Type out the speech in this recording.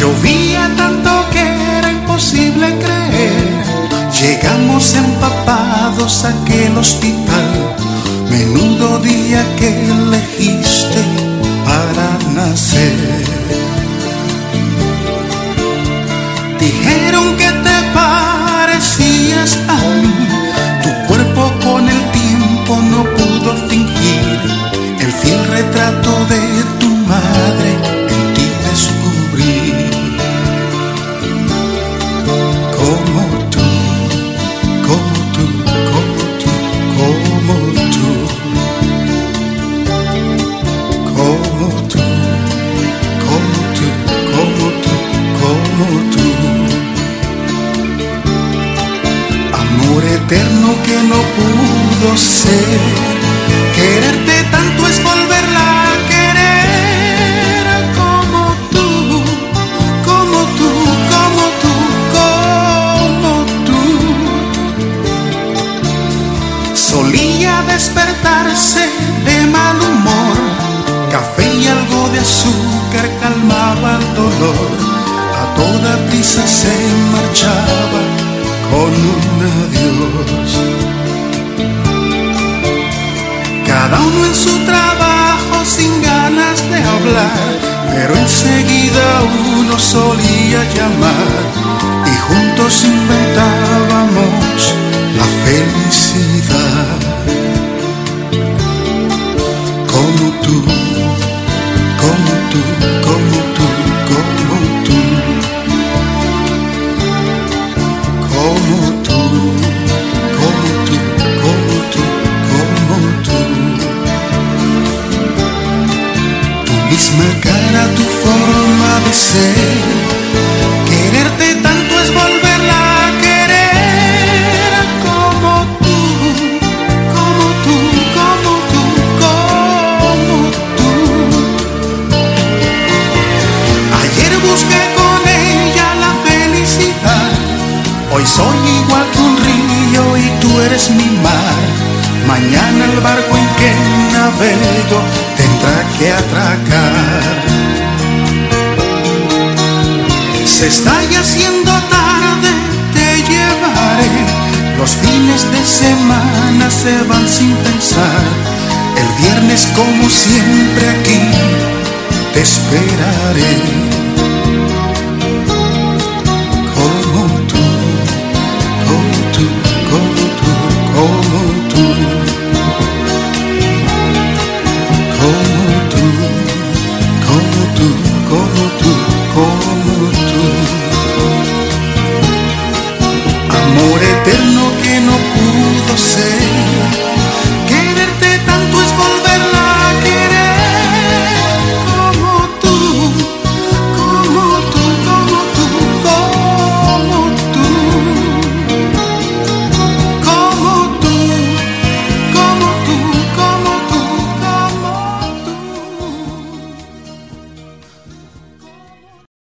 Llovía tanto que era imposible creer. Llegamos empapados a aquel hospital. Menudo día que elegiste para nacer. Dijeron que te parecías a mí. Tu cuerpo con el tiempo no pudo fingir el fiel retrato de tu madre. En ti descubrí como tú, como tú, como tú, como tú, como tú, como tú, como tú, como tú. Amor eterno que no pudo ser. Quererte tanto es volverla a querer. Como tú, como tú, como tú, como tú. Solía despertarse de mal humor. Café y algo de azúcar calmaba el dolor. A toda prisa se marchaba con un adiós. Cada uno en su trabajo sin ganas de hablar, pero enseguida uno solía llamar y juntos inventábamos la felicidad. Como tú, como tú, como tú, como tú, como tú, como tú, como tú, como tú. Tu misma cara, tu forma de ser. Quererte tanto es volverla a querer. Como tú, como tú, como tú, como tú. Ayer busqué con ella la felicidad. Hoy soy igual que un río y tú eres mi mar. Mañana el barco en que navego tendrá que atracar. Se está ya haciendo tarde, te llevaré. Los fines de semana se van sin pensar. El viernes como siempre aquí te esperaré.